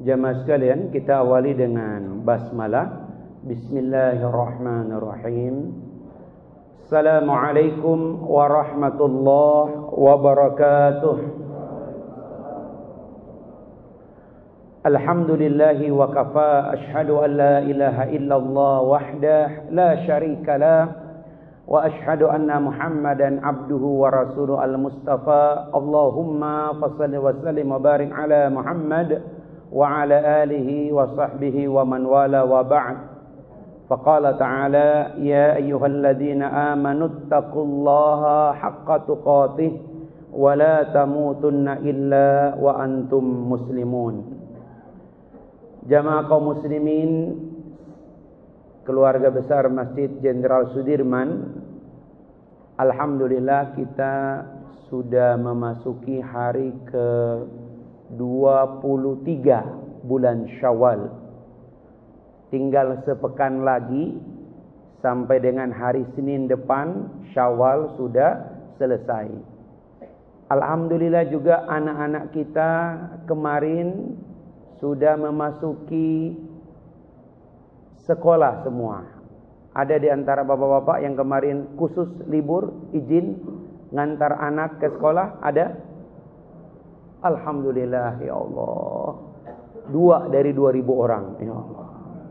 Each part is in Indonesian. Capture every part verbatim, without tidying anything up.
Jamaah sekalian, kita awali dengan basmalah. Bismillahirrahmanirrahim. Assalamualaikum warahmatullahi wabarakatuh. Alhamdulillahi wa kafa, ashhadu an la ilaha illallah wahdah la syarika lah, wa ashhadu anna Muhammadan abduhu wa rasuluhu al-mustafa. Allahumma fassalli wa sallim wa barik ala Muhammad wa ala alihi wa sahbihi wa man wala wa ba'd. Faqala ta'ala ya ayyuhalladzina amanu taqullaha haqqa tuqatih wa la tamutunna illa wa antum muslimun. Jamaah kaum muslimin, keluarga besar Masjid Jenderal Sudirman, alhamdulillah kita sudah memasuki hari ke dua puluh tiga bulan Syawal. Tinggal sepekan lagi sampai dengan hari Senin depan Syawal sudah selesai. Alhamdulillah juga anak-anak kita kemarin sudah memasuki sekolah semua. Ada di antara bapak-bapak yang kemarin khusus libur izin ngantar anak ke sekolah? Ada? Alhamdulillah ya Allah. Dua dari dua ribu orang ya Allah.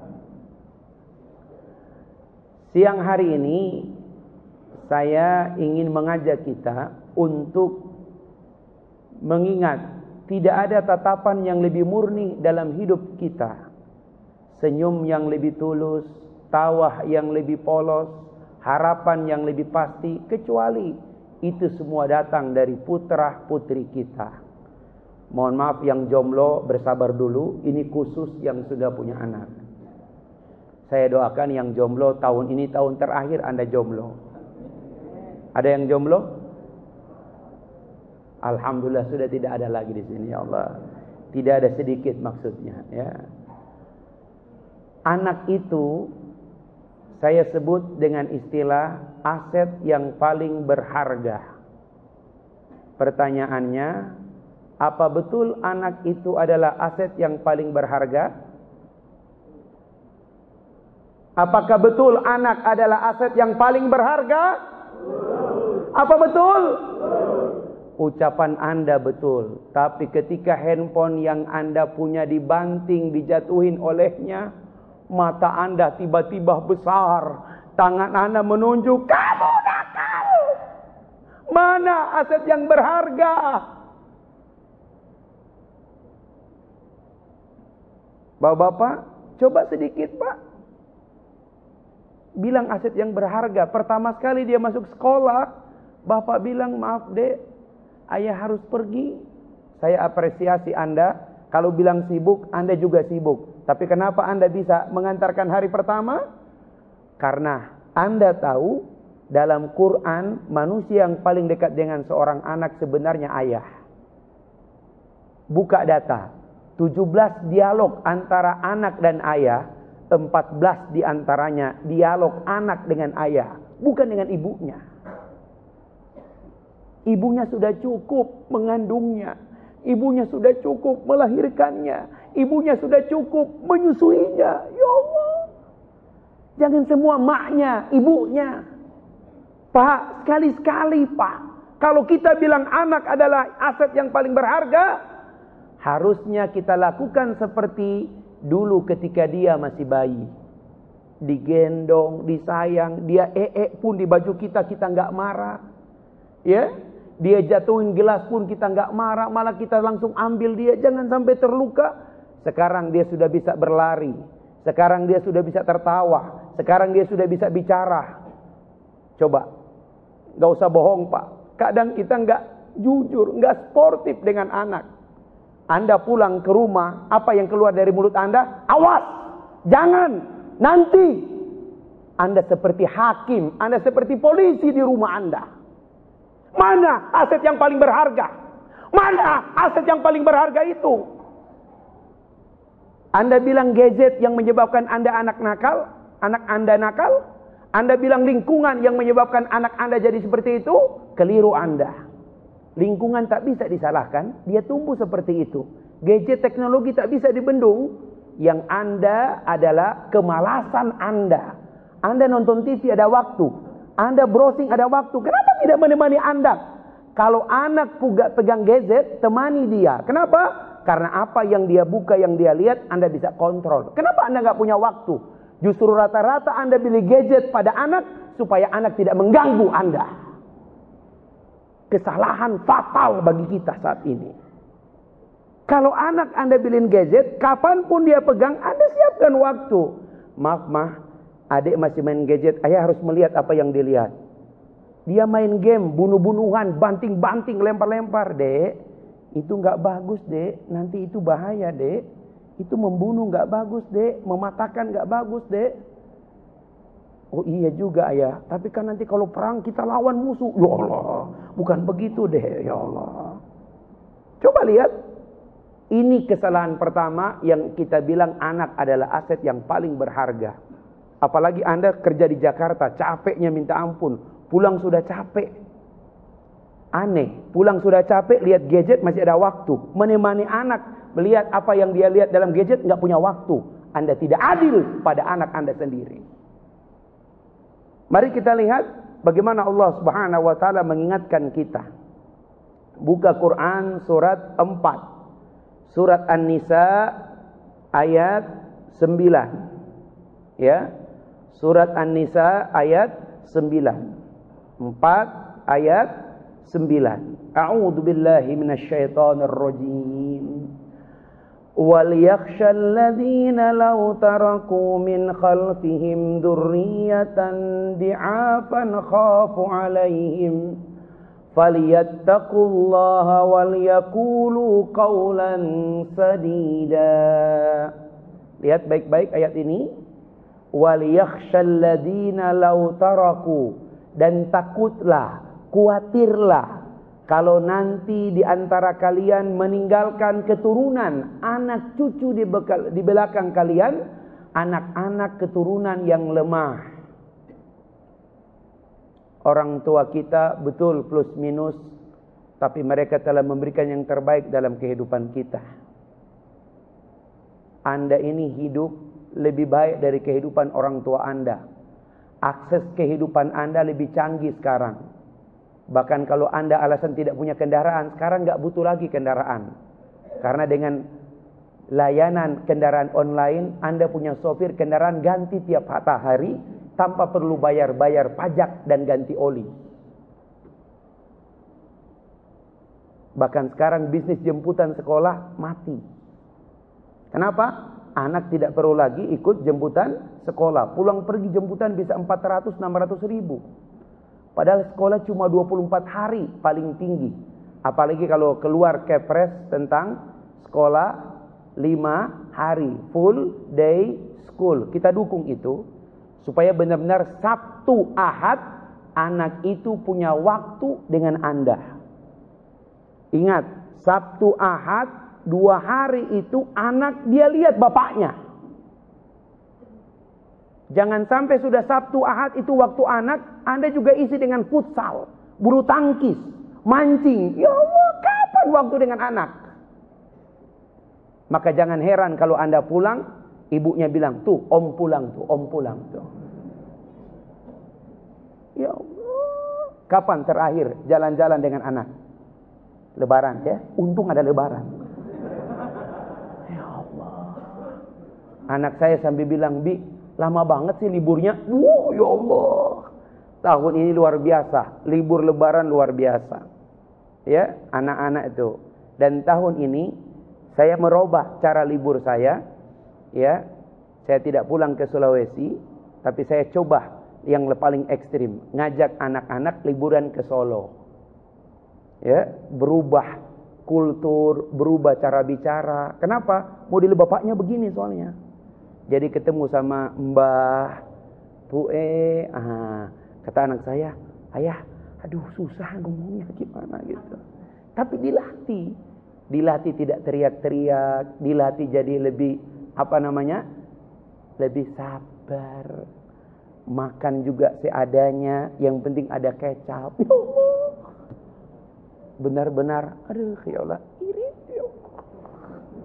Siang hari ini saya ingin mengajak kita untuk mengingat tidak ada tatapan yang lebih murni dalam hidup kita, senyum yang lebih tulus, tawa yang lebih polos, harapan yang lebih pasti, kecuali itu semua datang dari putra putri kita. Mohon maaf yang jomblo bersabar dulu, ini khusus yang sudah punya anak. Saya doakan yang jomblo tahun ini tahun terakhir Anda jomblo. Ada yang jomblo? Alhamdulillah sudah tidak ada lagi di sini ya Allah. Tidak ada sedikit maksudnya ya. Anak itu saya sebut dengan istilah aset yang paling berharga. Pertanyaannya, apa betul anak itu adalah aset yang paling berharga? Apakah betul anak adalah aset yang paling berharga? Apa betul? Ucapan Anda betul. Tapi ketika handphone yang Anda punya dibanting, dijatuhin olehnya, mata Anda tiba-tiba besar, tangan Anda menunjuk, kamu nakal. Mana aset yang berharga? Bapak-bapak, coba sedikit Pak. Bilang aset yang berharga. Pertama sekali dia masuk sekolah, Bapak bilang, maaf dek, ayah harus pergi. Saya apresiasi Anda. Kalau bilang sibuk, Anda juga sibuk. Tapi kenapa Anda bisa mengantarkan hari pertama? Karena Anda tahu, dalam Quran, manusia yang paling dekat dengan seorang anak sebenarnya ayah. Buka data. tujuh belas dialog antara anak dan ayah, empat belas diantaranya dialog anak dengan ayah, bukan dengan ibunya. Ibunya sudah cukup mengandungnya, ibunya sudah cukup melahirkannya, ibunya sudah cukup menyusuinya. Ya Allah, jangan semua maknya, ibunya. Pak, sekali-sekali Pak, kalau kita bilang anak adalah aset yang paling berharga, harusnya kita lakukan seperti dulu ketika dia masih bayi. Digendong, disayang, dia ee pun di baju kita, kita nggak marah. Ya, dia jatuhin gelas pun kita nggak marah, malah kita langsung ambil dia, jangan sampai terluka. Sekarang dia sudah bisa berlari, sekarang dia sudah bisa tertawa, sekarang dia sudah bisa bicara. Coba, nggak usah bohong Pak. Kadang kita nggak jujur, nggak sportif dengan anak. Anda pulang ke rumah, apa yang keluar dari mulut Anda? Awas, jangan, nanti. Anda seperti hakim, Anda seperti polisi di rumah Anda. Mana aset yang paling berharga? Mana aset yang paling berharga itu? Anda bilang gadget yang menyebabkan Anda anak nakal, anak Anda nakal. Anda bilang lingkungan yang menyebabkan anak Anda jadi seperti itu, keliru Anda. Lingkungan tak bisa disalahkan, dia tumbuh seperti itu. Gadget teknologi tak bisa dibendung. Yang Anda adalah kemalasan Anda. Anda nonton T V ada waktu. Anda browsing ada waktu. Kenapa tidak menemani Anda? Kalau anak pegang gadget, temani dia. Kenapa? Karena apa yang dia buka, yang dia lihat, Anda bisa kontrol. Kenapa Anda nggak punya waktu? Justru rata-rata Anda beli gadget pada anak supaya anak tidak mengganggu Anda. Kesalahan fatal bagi kita saat ini. Kalau anak Anda beliin gadget, kapanpun dia pegang, Anda siapkan waktu. Maaf mah, adik masih main gadget, ayah harus melihat apa yang dilihat. Dia main game, bunuh-bunuhan, banting-banting, lempar-lempar, dek. Itu nggak bagus, dek. Nanti itu bahaya, dek. Itu membunuh nggak bagus, dek. Mematahkan nggak bagus, dek. Oh iya juga, ayah. Tapi kan nanti kalau perang kita lawan musuh. Ya Allah, bukan begitu, dek. Ya Allah. Coba lihat. Ini kesalahan pertama yang kita bilang anak adalah aset yang paling berharga. Apalagi Anda kerja di Jakarta, capeknya minta ampun. Pulang sudah capek. Aneh, pulang sudah capek, lihat gadget masih ada waktu. Menemani anak, melihat apa yang dia lihat dalam gadget, nggak punya waktu. Anda tidak adil pada anak Anda sendiri. Mari kita lihat bagaimana Allah Subhanahu wa taala mengingatkan kita. Buka Quran surat empat. Surat An-Nisa ayat sembilan. Ya. Surat An-Nisa ayat sembilan. empat ayat sembilan. A'udzu billahi minasyaitonir rajim. Wal yakhshal ladzina law taraku min khalfihim dzurriyyatan di'afan khafu 'alaihim falyattaqullaha wal yaqulu qawlan sadida. Lihat baik-baik ayat ini. Wal yakhshal ladzina law taraku, dan takutlah, khawatirlah kalau nanti di antara kalian meninggalkan keturunan, anak cucu di, bekal, di belakang kalian, anak-anak keturunan yang lemah. Orang tua kita betul plus minus, tapi mereka telah memberikan yang terbaik dalam kehidupan kita. Anda ini hidup lebih baik dari kehidupan orang tua Anda. Akses kehidupan Anda lebih canggih sekarang. Bahkan kalau Anda alasan tidak punya kendaraan, sekarang nggak butuh lagi kendaraan. Karena dengan layanan kendaraan online, Anda punya sopir kendaraan ganti tiap hari, tanpa perlu bayar-bayar pajak dan ganti oli. Bahkan sekarang bisnis jemputan sekolah mati. Kenapa? Anak tidak perlu lagi ikut jemputan sekolah. Pulang pergi jemputan bisa empat ratus sampai enam ratus ribu. Padahal sekolah cuma dua puluh empat hari paling tinggi. Apalagi kalau keluar kepres tentang sekolah lima hari. Full day school. Kita dukung itu. Supaya benar-benar Sabtu Ahad anak itu punya waktu dengan Anda. Ingat, Sabtu Ahad dua hari itu anak dia lihat bapaknya. Jangan sampai sudah Sabtu Ahad itu waktu anak, Anda juga isi dengan futsal, bulu tangkis, mancing. Ya Allah, kapan waktu dengan anak? Maka jangan heran kalau Anda pulang, ibunya bilang, tuh om pulang tuh, om pulang tuh. Ya Allah, kapan terakhir jalan-jalan dengan anak? Lebaran ya, untung ada lebaran. Ya Allah. Anak saya sambil bilang, Bi, lama banget sih liburnya. Wow, ya Allah. Tahun ini luar biasa, libur lebaran luar biasa. Ya, anak-anak itu. Dan tahun ini saya merubah cara libur saya. Ya, saya tidak pulang ke Sulawesi, tapi saya coba yang paling ekstrim, ngajak anak-anak liburan ke Solo. Ya, berubah kultur, berubah cara bicara. Kenapa? Model bapaknya begini soalnya. Jadi ketemu sama Mbah, Pue, ah, kata anak saya, ayah, aduh susah ngomongnya gimana gitu. Tapi dilatih, dilatih tidak teriak-teriak, dilatih jadi lebih apa namanya, lebih sabar. Makan juga seadanya, yang penting ada kecap. Ya Allah, benar-benar, aduh ya Allah, irit ya Allah.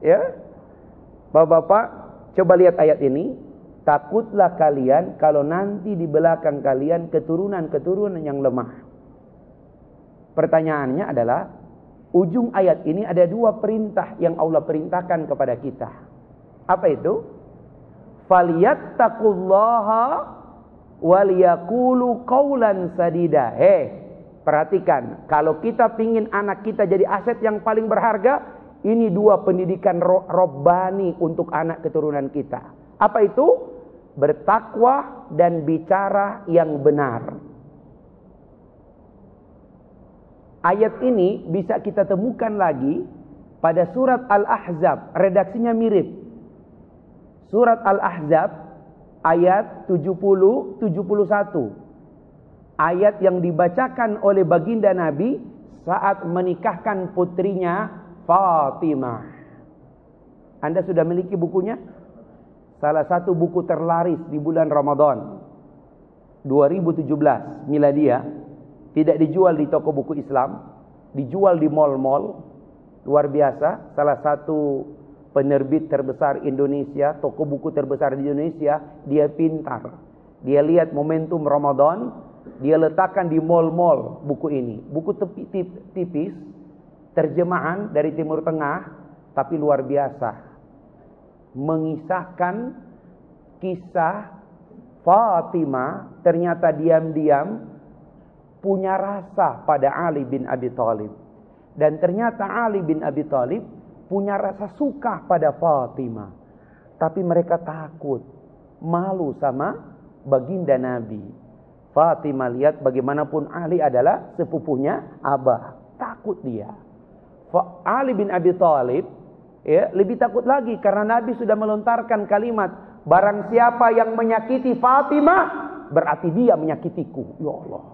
Ya. Bapak-bapak, coba lihat ayat ini. Takutlah kalian kalau nanti di belakang kalian keturunan-keturunan yang lemah. Pertanyaannya adalah, ujung ayat ini ada dua perintah yang Allah perintahkan kepada kita. Apa itu? Falyattaqullaha waliyaqulu qaulan sadida. Hei, perhatikan, kalau kita pingin anak kita jadi aset yang paling berharga, ini dua pendidikan robbani untuk anak keturunan kita. Apa itu? Bertakwa dan bicara yang benar. Ayat ini bisa kita temukan lagi pada surat Al-Ahzab. Redaksinya mirip. Surat Al-Ahzab ayat tujuh puluh tujuh puluh satu. Ayat yang dibacakan oleh baginda Nabi saat menikahkan putrinya Fatimah. Anda sudah memiliki bukunya? Salah satu buku terlaris di bulan Ramadan dua ribu tujuh belas Miladia. Tidak dijual di toko buku Islam, dijual di mal-mal. Luar biasa. Salah satu penerbit terbesar Indonesia, toko buku terbesar di Indonesia. Dia pintar. Dia lihat momentum Ramadan, dia letakkan di mal-mal buku ini. Buku tepi, tip, tipis, terjemahan dari Timur Tengah, tapi luar biasa. Mengisahkan kisah Fatimah ternyata diam-diam punya rasa pada Ali bin Abi Thalib. Dan ternyata Ali bin Abi Thalib punya rasa suka pada Fatimah. Tapi mereka takut, malu sama baginda Nabi. Fatimah lihat bagaimanapun Ali adalah sepupunya Abah. Takut dia. Ali bin Abi Thalib ya, lebih takut lagi karena Nabi sudah melontarkan kalimat, barang siapa yang menyakiti Fatimah berarti dia menyakitiku. Ya Allah.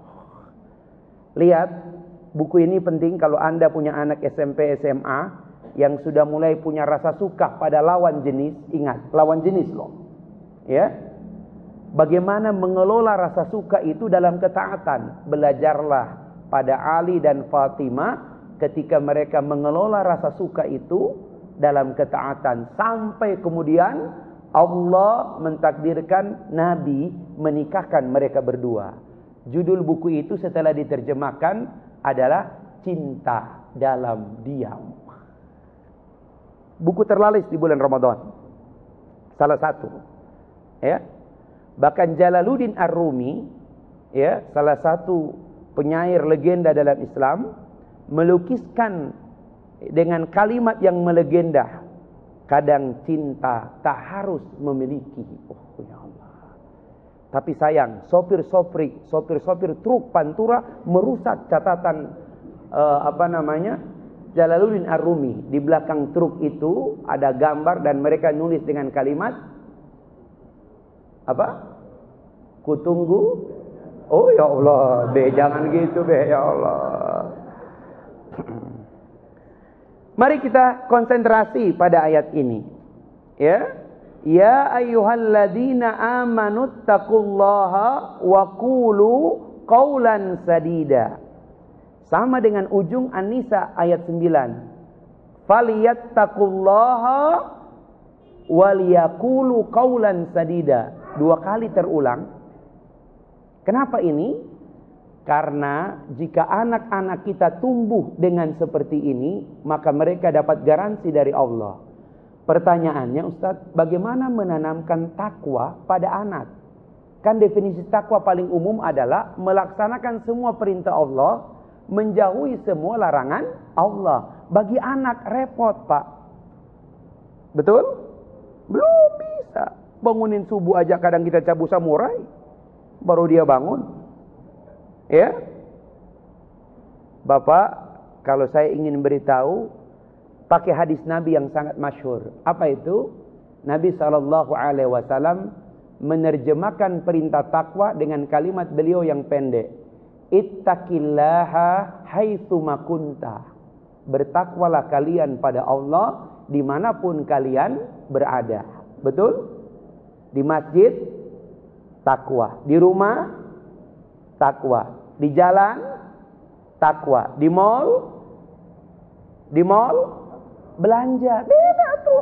Lihat, buku ini penting kalau Anda punya anak S M P S M A yang sudah mulai punya rasa suka pada lawan jenis. Ingat, lawan jenis loh. Ya. Bagaimana mengelola rasa suka itu dalam ketaatan. Belajarlah pada Ali dan Fatimah ketika mereka mengelola rasa suka itu dalam ketaatan. Sampai kemudian Allah mentakdirkan Nabi menikahkan mereka berdua. Judul buku itu setelah diterjemahkan adalah Cinta Dalam Diam. Buku terlaris di bulan Ramadan. Salah satu. Ya. Bahkan Jalaluddin Ar-Rumi, ya, salah satu penyair legenda dalam Islam, melukiskan dengan kalimat yang melegenda, kadang cinta tak harus memiliki. Oh ya Allah. Tapi sayang, sopir-sopir sopir-sopir truk Pantura merusak catatan uh, apa namanya Jalaluddin Ar-Rumi. Di belakang truk itu ada gambar dan mereka nulis dengan kalimat apa? Kutunggu. Oh ya Allah, be jangan gitu be ya Allah. Mari kita konsentrasi pada ayat ini. Ya. Ya ayyuhalladzina amanu taqullaha wa qulu qaulan sadida. Sama dengan ujung An-Nisa ayat sembilan. Falyattaqullaha waliyaqulu qaulan sadida. Dua kali terulang. Kenapa ini? Karena jika anak-anak kita tumbuh dengan seperti ini, maka mereka dapat garansi dari Allah. Pertanyaannya, Ustaz, bagaimana menanamkan takwa pada anak? Kan definisi takwa paling umum adalah melaksanakan semua perintah Allah, menjauhi semua larangan Allah. Bagi anak repot, Pak. Betul? Belum bisa. Bangunin subuh aja kadang kita cabut samurai, baru dia bangun. Ya, Bapak, kalau saya ingin beritahu, pakai hadis Nabi yang sangat masyhur. Apa itu? Nabi shallallahu alaihi wasallam menerjemahkan perintah takwa dengan kalimat beliau yang pendek. Ittaqillaha haitsu ma kunta. Bertakwalah kalian pada Allah dimanapun kalian berada. Betul? Di masjid, takwa. Di rumah, takwa. Di jalan, takwa. Di mall, di mall, belanja. Beda tuh.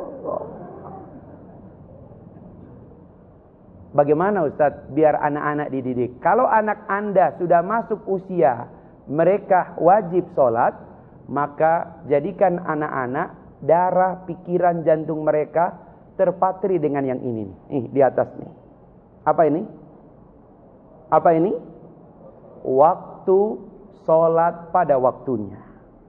Bagaimana Ustadz biar anak-anak dididik? Kalau anak Anda sudah masuk usia mereka wajib sholat, maka jadikan anak-anak darah, pikiran, jantung mereka terpatri dengan yang ini. Nih, di atas nih. Apa ini? Apa ini? Waktu sholat pada waktunya.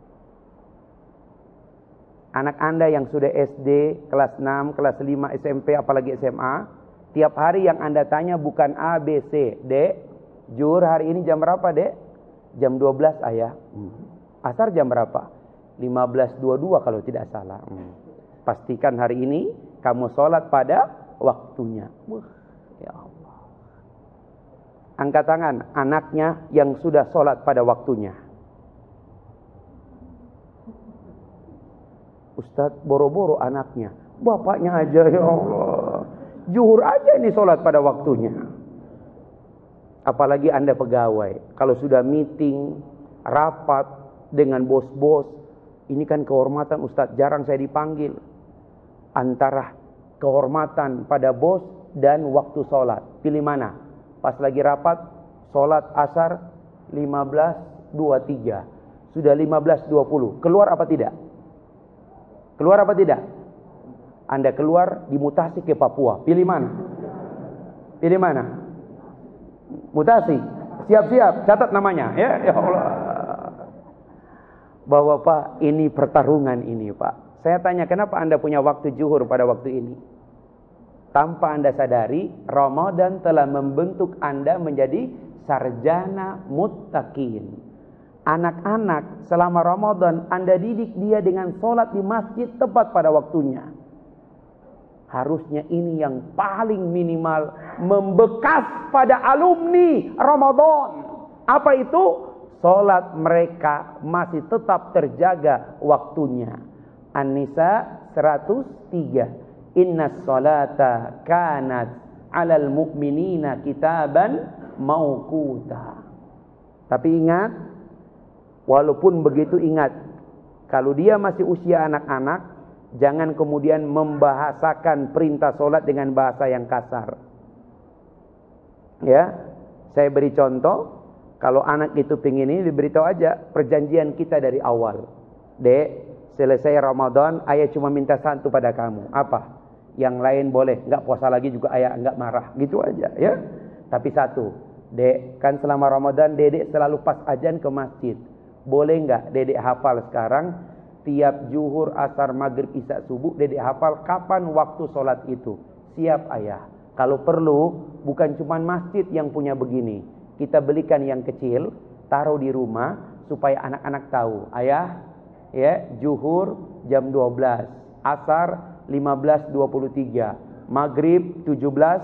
Anak Anda yang sudah S D, kelas enam, kelas lima, S M P, apalagi S M A, tiap hari yang Anda tanya bukan A, B, C. Dek, Jur hari ini jam berapa, Dek? Jam dua belas, Ayah. Hmm. Asar jam berapa? lima belas dua puluh dua kalau tidak salah. Hmm. Pastikan hari ini kamu sholat pada waktunya. Wah, ya Allah. Angkat tangan anaknya yang sudah sholat pada waktunya. Ustadz, boro-boro anaknya. Bapaknya aja, ya Allah. Zuhur aja ini sholat pada waktunya. Apalagi Anda pegawai. Kalau sudah meeting, rapat dengan bos-bos. Ini kan kehormatan Ustadz, jarang saya dipanggil. Antara kehormatan pada bos dan waktu sholat. Pilih mana? Pas lagi rapat, sholat asar lima belas dua puluh tiga. Sudah lima belas dua puluh. Keluar apa tidak? Keluar apa tidak? Anda keluar dimutasi ke Papua. Pilih mana? Pilih mana? Mutasi. Siap-siap, catat namanya. Ya, ya Allah. Bahwa Pak, ini pertarungan ini Pak. Saya tanya, kenapa Anda punya waktu zuhur pada waktu ini? Tanpa Anda sadari, Ramadan telah membentuk Anda menjadi sarjana muttaqin. Anak-anak selama Ramadan Anda didik dia dengan sholat di masjid tepat pada waktunya. Harusnya ini yang paling minimal membekas pada alumni Ramadan. Apa itu? Sholat mereka masih tetap terjaga waktunya. An-Nisa seratus tiga. Inna sholata kanat alal mu'minina kitaban mauquta. Tapi ingat, walaupun begitu ingat, kalau dia masih usia anak-anak, jangan kemudian membahasakan perintah sholat dengan bahasa yang kasar. Ya, saya beri contoh. Kalau anak itu pingin ini, diberitahu aja perjanjian kita dari awal. Dek, selesai Ramadan, ayah cuma minta satu pada kamu. Apa? Yang lain boleh, enggak puasa lagi juga ayah enggak marah. Gitu aja, ya. Tapi satu, Dek, kan selama Ramadan dedek selalu pas azan ke masjid. Boleh enggak dedek hafal sekarang? Tiap zuhur, asar, maghrib, isya, subuh, dedek hafal kapan waktu sholat itu. Siap ayah. Kalau perlu, bukan cuma masjid yang punya begini. Kita belikan yang kecil, taruh di rumah, supaya anak-anak tahu. Ayah, ya, zuhur jam dua belas, asar lima belas dua puluh tiga, maghrib tujuh belas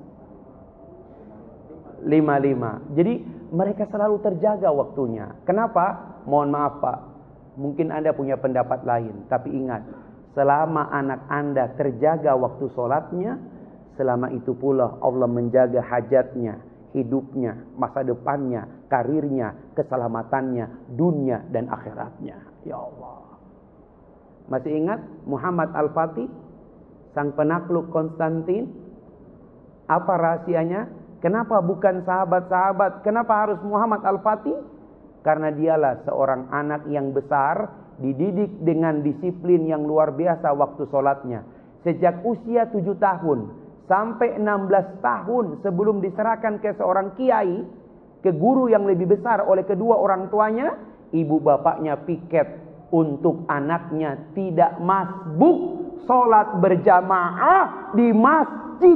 lima puluh lima. Jadi mereka selalu terjaga waktunya. Kenapa? Mohon maaf Pak, mungkin Anda punya pendapat lain. Tapi ingat, selama anak Anda terjaga waktu sholatnya, selama itu pula Allah menjaga hajatnya, hidupnya, masa depannya, karirnya, keselamatannya, dunia dan akhiratnya. Ya Allah. Masih ingat Muhammad Al-Fatih, sang penakluk Konstantin? Apa rahasianya? Kenapa bukan sahabat-sahabat? Kenapa harus Muhammad Al-Fatih? Karena dialah seorang anak yang besar, dididik dengan disiplin yang luar biasa waktu sholatnya. Sejak usia tujuh tahun sampai enam belas tahun sebelum diserahkan ke seorang kiai, ke guru yang lebih besar oleh kedua orang tuanya, ibu bapaknya piket untuk anaknya tidak masbuk sholat berjamaah di masjid.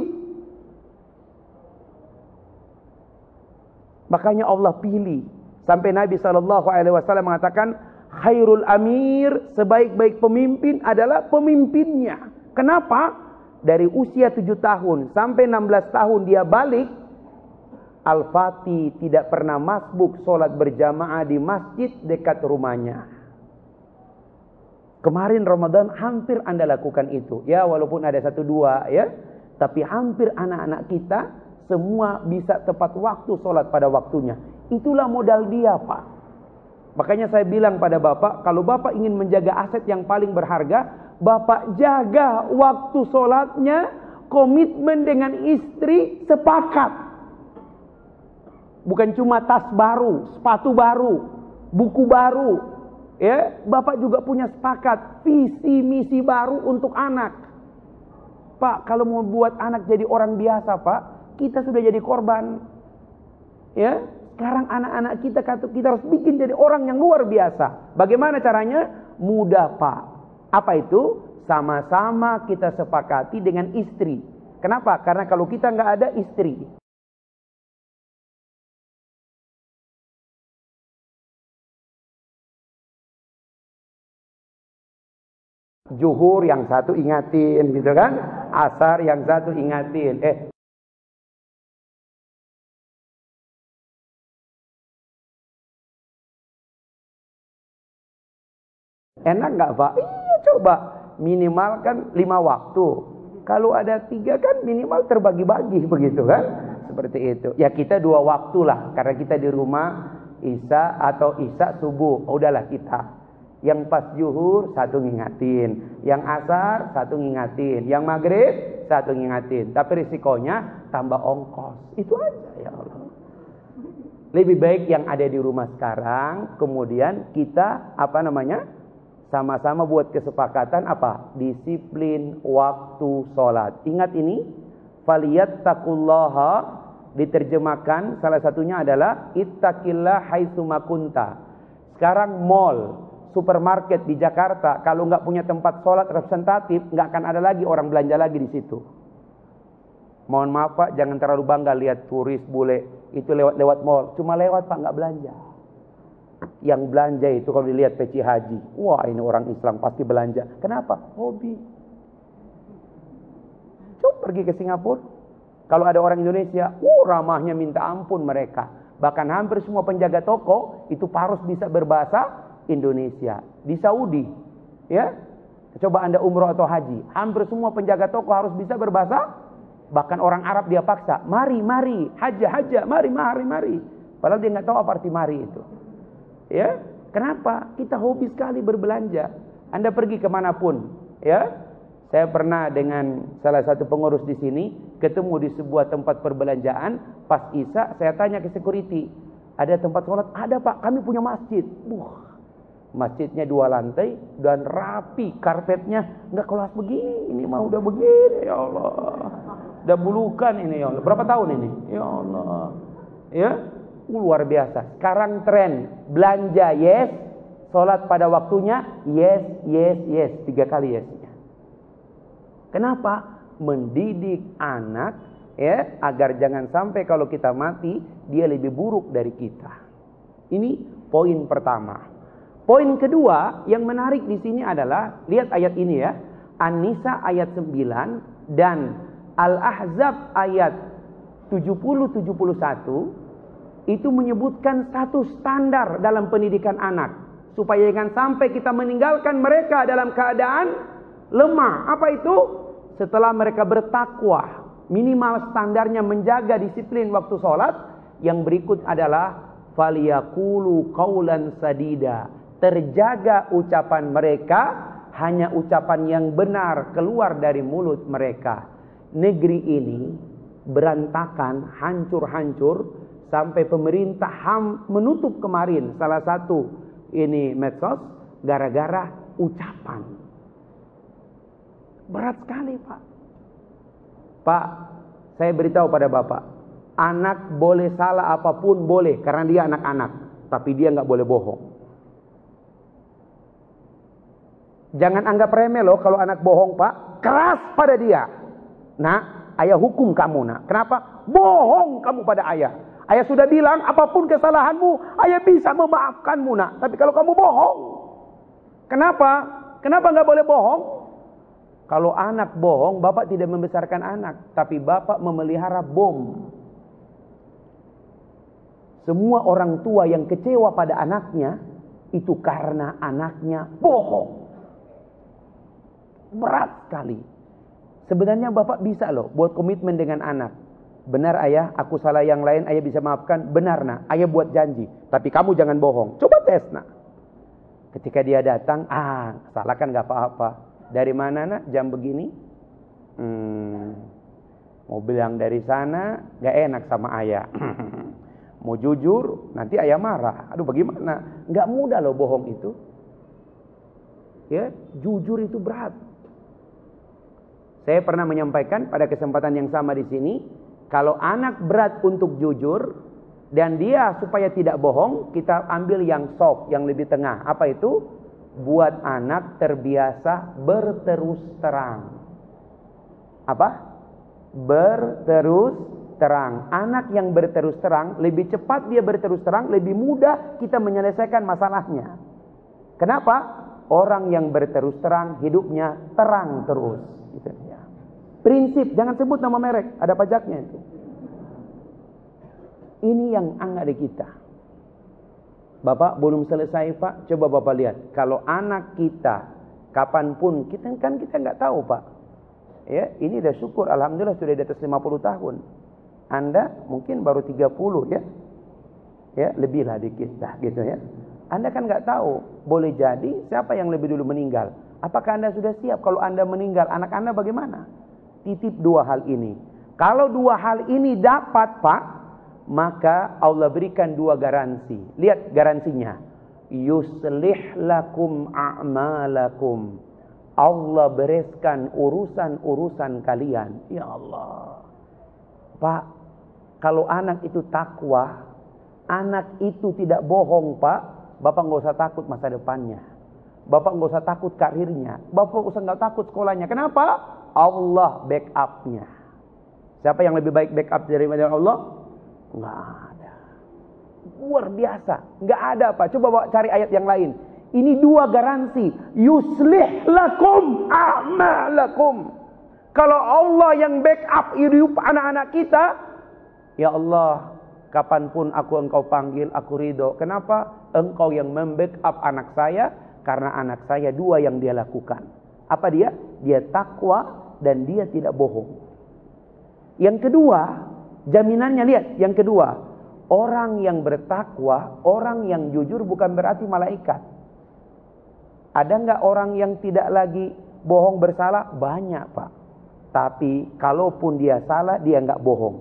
Makanya Allah pilih. Sampai Nabi shallallahu alaihi wasallam mengatakan, khairul amir, sebaik-baik pemimpin adalah pemimpinnya. Kenapa? Dari usia tujuh tahun sampai enam belas tahun dia balik, Al-Fatih tidak pernah masbuk sholat berjamaah di masjid dekat rumahnya. Kemarin Ramadan hampir Anda lakukan itu. Ya, walaupun ada satu dua ya, tapi hampir anak-anak kita semua bisa tepat waktu sholat pada waktunya. Itulah modal dia Pak. Makanya saya bilang pada bapak, kalau bapak ingin menjaga aset yang paling berharga, bapak jaga waktu sholatnya, komitmen dengan istri, sepakat. Bukan cuma tas baru, sepatu baru, buku baru. Ya, bapak juga punya sepakat visi misi baru untuk anak. Pak, kalau mau buat anak jadi orang biasa, Pak, kita sudah jadi korban. Ya, sekarang anak-anak kita kita harus bikin jadi orang yang luar biasa. Bagaimana caranya? Mudah, Pak. Apa itu? Sama-sama kita sepakati dengan istri. Kenapa? Karena kalau kita nggak ada istri, Zuhur yang satu ingatin, gitu kan? Asar yang satu ingatin. Eh, enak nggak, Pak? Iya, coba minimal kan lima waktu. Kalau ada tiga kan minimal terbagi-bagi, begitu kan? Seperti itu. Ya kita dua waktu lah, karena kita di rumah isya atau isya subuh. Oh, udahlah kita. Yang pas zuhur satu ngingatin, yang asar satu ngingatin, yang maghrib satu ngingatin. Tapi risikonya tambah ongkos. Itu aja, ya Allah. Lebih baik yang ada di rumah sekarang, kemudian kita apa namanya? Sama-sama buat kesepakatan apa? Disiplin waktu sholat. Ingat ini, falyattaqullaha diterjemahkan salah satunya adalah ittaqillah haitsuma kunta. Sekarang mall, supermarket di Jakarta, kalau nggak punya tempat sholat representatif, nggak akan ada lagi orang belanja lagi di situ. Mohon maaf Pak, jangan terlalu bangga lihat turis bule itu lewat-lewat mall, cuma lewat Pak, nggak belanja. Yang belanja itu kalau dilihat peci haji, wah ini orang Islam pasti belanja. Kenapa? Hobi. Coba pergi ke Singapura, kalau ada orang Indonesia, uh ramahnya minta ampun mereka. Bahkan hampir semua penjaga toko itu harus bisa berbahasa Indonesia. Di Saudi, ya, coba Anda umroh atau haji, hampir semua penjaga toko harus bisa berbahasa. Bahkan orang Arab dia paksa, mari, mari, haja, haja, mari, mari, mari. Padahal dia nggak tahu apa arti mari itu. Ya, kenapa? Kita hobi sekali berbelanja. Anda pergi kemanapun, ya. Saya pernah dengan salah satu pengurus di sini ketemu di sebuah tempat perbelanjaan. Pas isya, saya tanya ke security, ada tempat sholat? Ada Pak, kami punya masjid. Buh, masjidnya dua lantai dan rapi, karpetnya nggak kelas begini. Ini mah udah begini, ya Allah. Udah bulukan ini, ya Allah. Berapa tahun ini? Ya Allah. Ya. Luar biasa. Sekarang tren belanja yes, sholat pada waktunya yes, yes, yes, tiga kali yesnya. Kenapa? Mendidik anak ya agar jangan sampai kalau kita mati dia lebih buruk dari kita. Ini poin pertama. Poin kedua yang menarik di sini adalah lihat ayat ini ya, An-Nisa ayat sembilan dan Al-Ahzab ayat tujuh puluh tujuh puluh satu. Itu menyebutkan satu standar dalam pendidikan anak. Supaya jangan sampai kita meninggalkan mereka dalam keadaan lemah. Apa itu? Setelah mereka bertakwa, minimal standarnya menjaga disiplin waktu sholat. Yang berikut adalah faliyaqulu qaulan sadida. Terjaga ucapan mereka, hanya ucapan yang benar keluar dari mulut mereka. Negeri ini berantakan, hancur-hancur. Sampai pemerintah ham menutup kemarin salah satu ini medsos gara-gara ucapan. Berat sekali Pak. Pak, saya beritahu pada Bapak, anak boleh salah apapun boleh karena dia anak-anak, tapi dia nggak boleh bohong. Jangan anggap remeh loh kalau anak bohong Pak, keras pada dia. Nah, ayah hukum kamu nak. Kenapa? Bohong kamu pada ayah. Ayah sudah bilang, apapun kesalahanmu, ayah bisa memaafkanmu nak. Tapi kalau kamu bohong, kenapa? Kenapa nggak boleh bohong? Kalau anak bohong, bapak tidak membesarkan anak, tapi bapak memelihara bom. Semua orang tua yang kecewa pada anaknya, itu karena anaknya bohong. Berat sekali. Sebenarnya bapak bisa loh buat komitmen dengan anak. Benar ayah, aku salah yang lain, ayah bisa maafkan. Benar nak, ayah buat janji. Tapi kamu jangan bohong. Coba tes nak. Ketika dia datang, ah salah kan gak apa-apa. Dari mana nak jam begini? Hmm, mau bilang dari sana, gak enak sama ayah. Mau jujur, nanti ayah marah. Aduh bagaimana? Gak mudah loh bohong itu. Ya, jujur itu berat. Saya pernah menyampaikan pada kesempatan yang sama di sini, kalau anak berat untuk jujur dan dia supaya tidak bohong, kita ambil yang soft, yang lebih tengah. Apa itu? Buat anak terbiasa berterus terang. Apa? Berterus terang. Anak yang berterus terang, lebih cepat dia berterus terang, lebih mudah kita menyelesaikan masalahnya. Kenapa? Orang yang berterus terang hidupnya terang terus. Gitu ya. Prinsip, jangan sebut nama merek, ada pajaknya itu. Ini yang angkat di kita. Bapak belum selesai Pak, coba Bapak lihat. Kalau anak kita, kapanpun, kita kan kita nggak tahu Pak. Ya, ini udah syukur, alhamdulillah sudah di atas lima puluh tahun. Anda mungkin baru tiga puluh ya. Ya, lebih lah dikit dah gitu ya. Anda kan nggak tahu, boleh jadi siapa yang lebih dulu meninggal. Apakah Anda sudah siap kalau Anda meninggal, anak Anda bagaimana? Titip dua hal ini. Kalau dua hal ini dapat Pak, maka Allah berikan dua garansi. Lihat garansinya. Yuslih lakum a'malakum. Allah bereskan urusan-urusan kalian. Ya Allah. Pak, kalau anak itu takwa, anak itu tidak bohong Pak, Bapak nggak usah takut masa depannya. Bapak nggak usah takut karirnya. Bapak usah nggak takut sekolahnya. Kenapa? Allah backupnya. Siapa yang lebih baik backup daripada Allah? Nggak ada. Luar biasa. Nggak ada Pak. Coba bawa cari ayat yang lain. Ini dua garansi. Yuslih lakum a'malakum. Kalau Allah yang backup hidup anak-anak kita, ya Allah, kapanpun aku engkau panggil, aku ridho. Kenapa? Engkau yang membackup anak saya, karena anak saya dua yang dia lakukan. Apa dia? Dia takwa dan dia tidak bohong. Yang kedua, jaminannya lihat. Yang kedua, orang yang bertakwa, orang yang jujur bukan berarti malaikat. Ada nggak orang yang tidak lagi bohong bersalah? Banyak Pak. Tapi kalaupun dia salah, dia nggak bohong.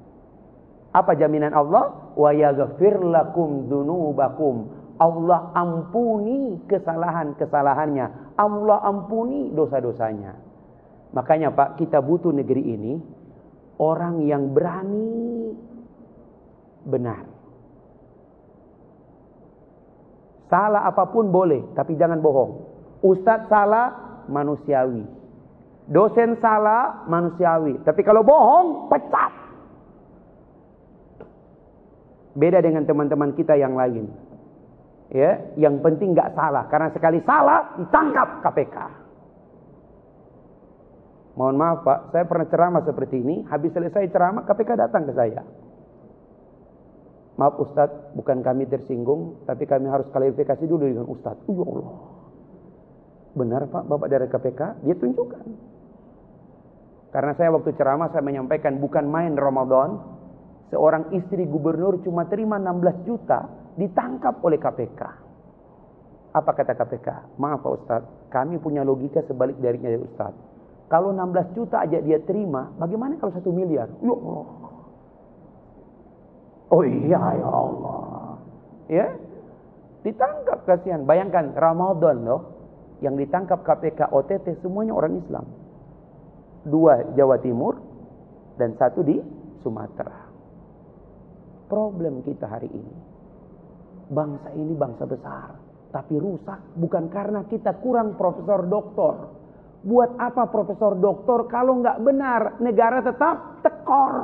Apa jaminan Allah? Wa yaghfir lakum dzunubakum. Allah ampuni kesalahan-kesalahannya. Allah ampuni dosa-dosanya. Makanya Pak, kita butuh negeri ini orang yang berani benar. Salah apapun boleh, tapi jangan bohong. Ustadz salah, manusiawi. Dosen salah, manusiawi. Tapi kalau bohong, pecat. Beda dengan teman-teman kita yang lain. Ya, yang penting nggak salah, karena sekali salah ditangkap K P K. Mohon maaf Pak, saya pernah ceramah seperti ini. Habis selesai ceramah, K P K datang ke saya. Maaf Ustadz, bukan kami tersinggung, tapi kami harus klarifikasi dulu dengan Ustadz. Ya Allah, benar Pak, Bapak dari K P K? Dia tunjukkan. Karena saya waktu ceramah saya menyampaikan bukan main Ramadan. Seorang istri gubernur cuma terima enam belas juta, ditangkap oleh K P K. Apa kata K P K? Maaf Pak Ustadz, kami punya logika sebalik darinya dari Ustadz. Kalau enam belas juta aja dia terima, bagaimana kalau satu miliar? Ya Allah. Oh iya ya Allah. Ya, ditangkap kasihan. Bayangkan Ramadan loh, yang ditangkap K P K O T T semuanya orang Islam. Dua Jawa Timur dan satu di Sumatera. Problem kita hari ini, bangsa ini bangsa besar, tapi rusak bukan karena kita kurang profesor doktor. Buat apa profesor doktor kalau nggak benar, negara tetap tekor.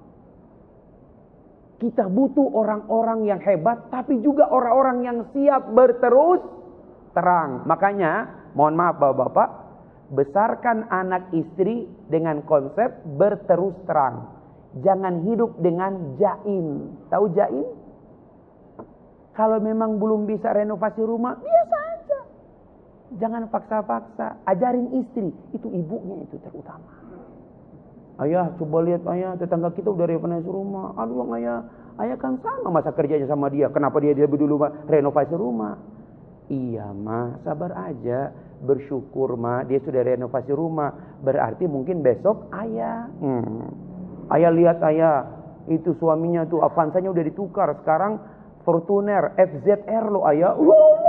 Kita butuh orang-orang yang hebat, tapi juga orang-orang yang siap berterus terang. Makanya, mohon maaf bapak-bapak, besarkan anak istri dengan konsep berterus terang. Jangan hidup dengan jaim. Tahu jaim? Kalau memang belum bisa renovasi rumah, biasa aja. Jangan paksa-paksa. Ajarin istri. Itu ibunya itu terutama. Ayah, coba lihat ayah, tetangga kita udah renovasi rumah. Aduh bang ayah, ayah kan sama masa kerjanya sama dia. Kenapa dia dia dulu renovasi rumah? Iya ma, sabar aja. Bersyukur ma, dia sudah renovasi rumah. Berarti mungkin besok ayah. Hmm. Ayah lihat ayah, itu suaminya tuh Avanzanya udah ditukar. Sekarang Fortuner F Z R loh ayah.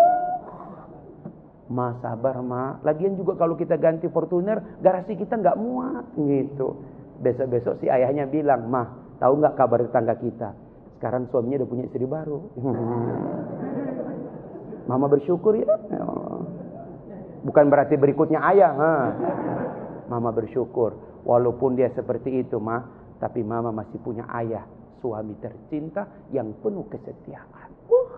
Ma sabar ma. Lagian juga kalau kita ganti Fortuner, garasi kita nggak muat gitu. Besok-besok si ayahnya bilang, mah tahu nggak kabar tetangga kita? Sekarang suaminya udah punya istri baru. Mama bersyukur ya. Ya Allah. Bukan berarti berikutnya ayah. Ha. Mama bersyukur. Walaupun dia seperti itu mah, tapi mama masih punya ayah, suami tercinta yang penuh kesetiaan. Uh.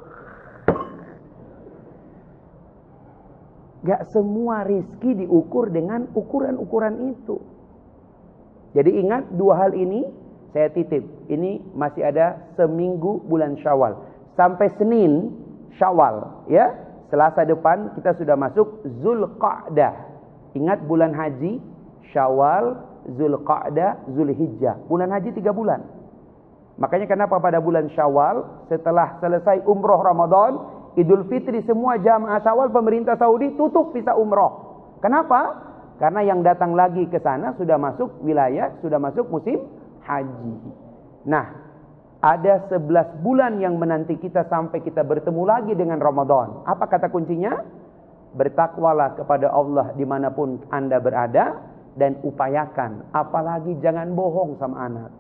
Gak semua rizki diukur dengan ukuran-ukuran itu. Jadi ingat dua hal ini saya titip. Ini masih ada seminggu bulan Syawal. Sampai Senin Syawal ya. Selasa depan kita sudah masuk Zulqa'dah. Ingat bulan haji Syawal, Zulqa'dah, Zulhijjah. Bulan haji tiga bulan. Makanya kenapa pada bulan Syawal setelah selesai umroh Ramadan, Idul Fitri semua jamaah Syawal pemerintah Saudi tutup visa umroh. Kenapa? Karena yang datang lagi ke sana sudah masuk wilayah, sudah masuk musim haji. Nah, ada sebelas bulan yang menanti kita sampai kita bertemu lagi dengan Ramadan. Apa kata kuncinya? Bertakwalah kepada Allah dimanapun Anda berada dan upayakan. Apalagi jangan bohong sama anak.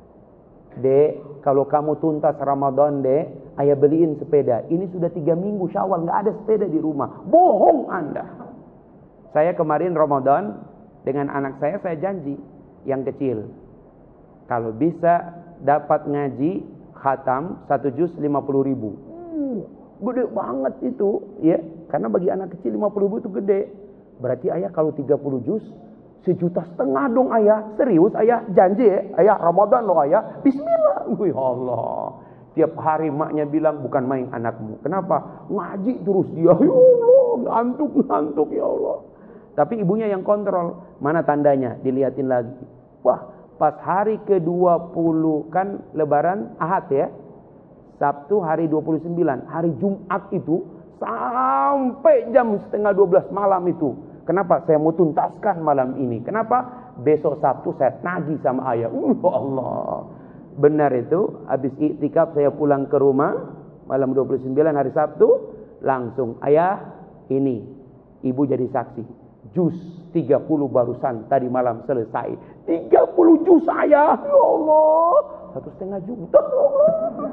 Dek, kalau kamu tuntas Ramadan dek, ayah beliin sepeda. Ini sudah tiga minggu Syawal nggak ada sepeda di rumah. Bohong Anda. Saya kemarin Ramadan dengan anak saya, saya janji yang kecil. Kalau bisa dapat ngaji khatam satu juz lima puluh ribu. Hmm, gede banget itu. Ya, karena bagi anak kecil lima puluh ribu itu gede. Berarti ayah kalau tiga puluh juz, sejuta setengah dong ayah. Serius ayah, janji ya. Ayah Ramadan loh ayah. Bismillah. Wih Allah. Tiap hari maknya bilang bukan main anakmu. Kenapa? Ngaji terus dia. Ya Allah, ngantuk-ngantuk ya Allah. Tapi ibunya yang kontrol. Mana tandanya? Dilihatin lagi. Wah, pas hari ke dua puluh kan lebaran Ahad ya. Sabtu hari dua puluh sembilan. Hari Jumat itu sampai jam setengah dua belas malam itu. Kenapa? Saya mau tuntaskan malam ini. Kenapa? Besok Sabtu saya nagih sama ayah. Uh Allah. Benar itu. Habis iktikaf saya pulang ke rumah. Malam dua puluh sembilan hari Sabtu. Langsung. Ayah ini. Ibu jadi saksi. Jus tiga puluh barusan tadi malam selesai. tiga puluh jus ayah. Ya Allah. Satu setengah juta. Ya Allah.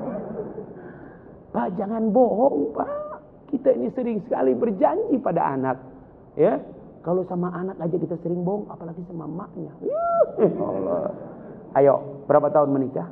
Pak jangan bohong Pak. Kita ini sering sekali berjanji pada anak. Ya. Kalau sama anak aja kita sering bohong. Apalagi sama maknya. Ya Allah. Ayo. Berapa tahun menikah?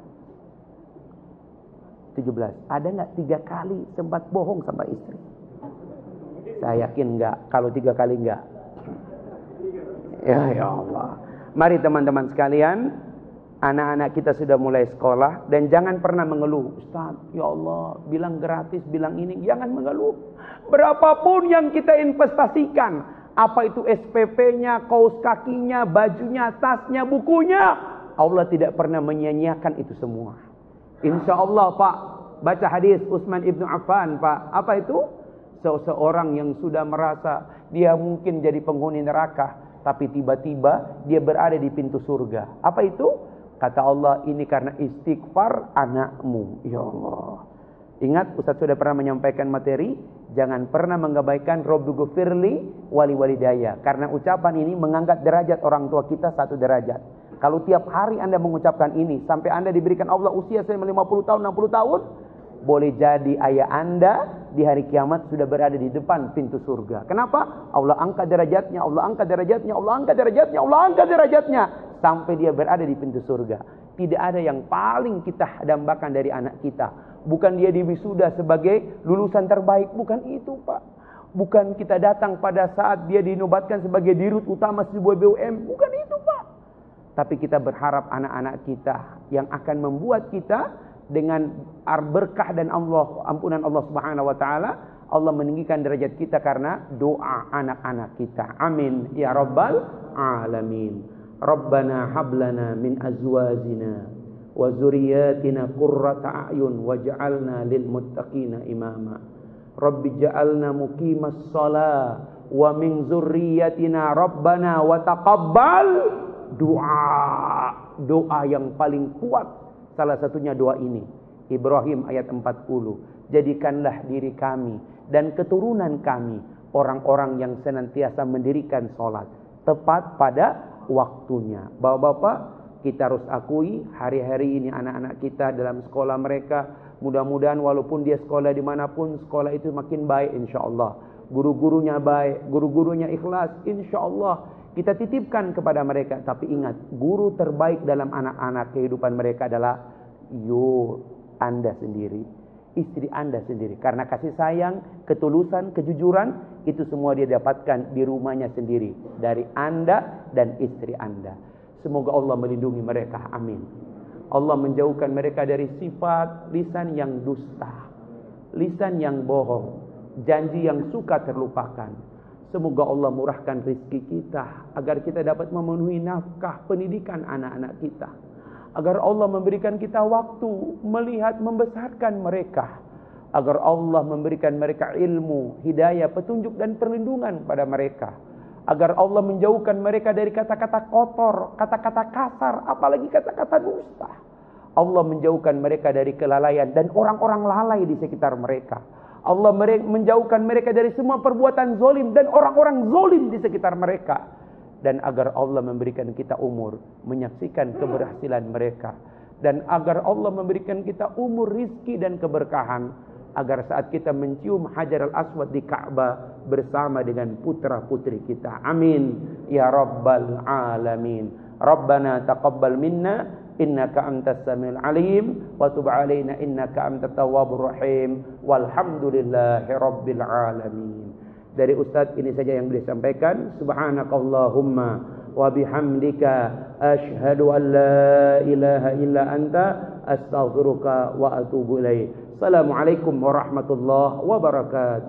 tujuh belas. Ada gak tiga kali sempat bohong sama istri? Saya yakin enggak. Kalau tiga kali enggak. Ya, ya Allah. Mari teman-teman sekalian. Anak-anak kita sudah mulai sekolah. Dan jangan pernah mengeluh. Ustaz, ya Allah. Bilang gratis, bilang ini. Jangan mengeluh. Berapapun yang kita investasikan. Apa itu S P P-nya, kaos kakinya, bajunya, tasnya, bukunya. Allah tidak pernah menyia-nyiakan itu semua. Insya Allah Pak. Baca hadis Utsman ibnu Affan Pak. Apa itu? Seseorang yang sudah merasa dia mungkin jadi penghuni neraka, tapi tiba-tiba dia berada di pintu surga. Apa itu? Kata Allah, ini karena istighfar anakmu. Ya Allah. Ingat, Ustaz sudah pernah menyampaikan materi, jangan pernah mengabaikan Rabbighfirli wali walidayya. Karena ucapan ini mengangkat derajat orang tua kita satu derajat. Kalau tiap hari Anda mengucapkan ini, sampai Anda diberikan Allah usia selama lima puluh tahun, enam puluh tahun, boleh jadi ayah Anda di hari kiamat sudah berada di depan pintu surga. Kenapa? Allah angkat derajatnya, Allah angkat derajatnya, Allah angkat derajatnya, Allah angkat derajatnya. Sampai dia berada di pintu surga. Tidak ada yang paling kita dambakan dari anak kita. Bukan dia diwisuda sebagai lulusan terbaik. Bukan itu Pak. Bukan kita datang pada saat dia dinobatkan sebagai dirut utama sebuah B U M. Bukan itu Pak. Tapi kita berharap anak-anak kita yang akan membuat kita dengan berkah dan Allah, ampunan Allah Subhanahu wa taala, Allah meninggikan derajat kita karena doa anak-anak kita. Amin ya rabbal alamin. Rabbana hablana min azwajina wa dzurriyyatina qurrata a'yun waj'alna lil muttaqina imama. Rabbi ja'alna muqimas shalah wa min dzurriyyatina rabbana wa taqabbal du'a. Doa yang paling kuat salah satunya doa ini. Ibrahim ayat empat puluh. Jadikanlah diri kami dan keturunan kami orang-orang yang senantiasa mendirikan salat tepat pada waktunya. Bapak-bapak, kita harus akui hari-hari ini anak-anak kita dalam sekolah mereka, mudah-mudahan walaupun dia sekolah dimanapun, sekolah itu makin baik insyaAllah. Guru-gurunya baik, guru-gurunya ikhlas, insyaAllah. Kita titipkan kepada mereka. Tapi ingat, guru terbaik dalam anak-anak kehidupan mereka adalah you, Anda sendiri, istri Anda sendiri. Karena kasih sayang, ketulusan, kejujuran, itu semua dia dapatkan di rumahnya sendiri, dari Anda dan istri Anda. Semoga Allah melindungi mereka, amin. Allah menjauhkan mereka dari sifat lisan yang dusta, lisan yang bohong, janji yang suka terlupakan. Semoga Allah murahkan rezeki kita, agar kita dapat memenuhi nafkah pendidikan anak-anak kita. Agar Allah memberikan kita waktu melihat membesarkan mereka. Agar Allah memberikan mereka ilmu, hidayah, petunjuk dan perlindungan pada mereka. Agar Allah menjauhkan mereka dari kata-kata kotor, kata-kata kasar, apalagi kata-kata dusta. Allah menjauhkan mereka dari kelalaian dan orang-orang lalai di sekitar mereka. Allah menjauhkan mereka dari semua perbuatan zolim dan orang-orang zolim di sekitar mereka. Dan agar Allah memberikan kita umur menyaksikan keberhasilan mereka. Dan agar Allah memberikan kita umur rizki dan keberkahan. Agar saat kita mencium Hajar al-Aswad di Ka'bah bersama dengan putra-putri kita. Amin. Ya Rabbal Alamin. Rabbana taqabbal minna innaka antas samiul alim wa tub alaina innaka antat tawwabur rahim. Walhamdulillahi rabbil alamin. Dari Ustaz ini saja yang boleh sampaikan. Subhanakallahumma wa bihamdika asyhadu an la ilaha illa anta astaghfiruka wa atubu ilaik. Assalamualaikum warahmatullahi wabarakatuh.